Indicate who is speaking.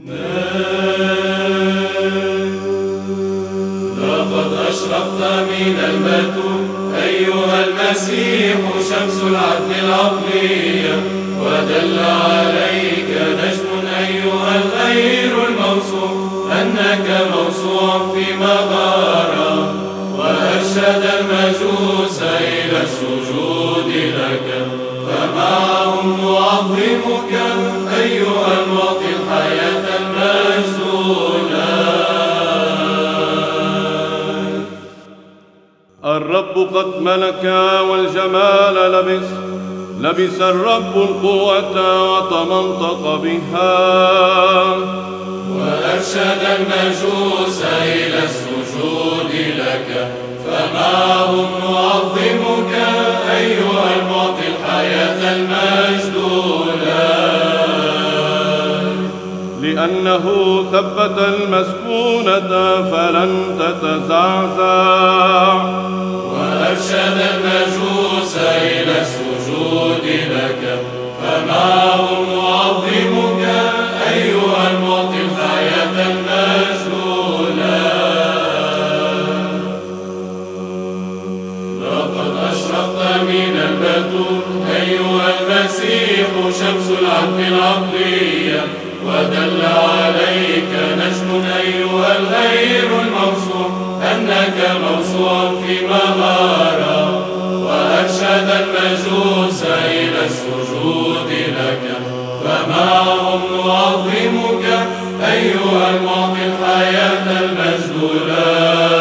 Speaker 1: لقد أشرقت من البتول أيها المسيح شمس العدل العقلية، ودل عليك نجم أيها الغير الموصوف أنك موصوع في مغارة، وأرشد المجوس إلى السجود لك، فمعهم نعظمك أيها المعطي الحياة المجد لك.
Speaker 2: الرب قد ملك والجمال لبس الرب القوة وتمنطق بها،
Speaker 1: وأرشد المجوس إلى السجود لك، فمعهم نعظمك أيها المعطي الحياة المجد لك.
Speaker 2: لأنه ثبت المسكونة فلن تتزعزع،
Speaker 1: وأرشد المجوس إلى السجود لك، فمعهم نعظمك أيها المعطي الحياة المجد لك. لقد أشرقت من البتول أيها المسيح شمس العدل العقلية، ودل عليك نجم أيها الغير الموصوع أنك موصوع في مغارة، وأرشد المجوس إلى السجود لك، فمعهم نعظمك أيها المعطي الحياة المجد لك.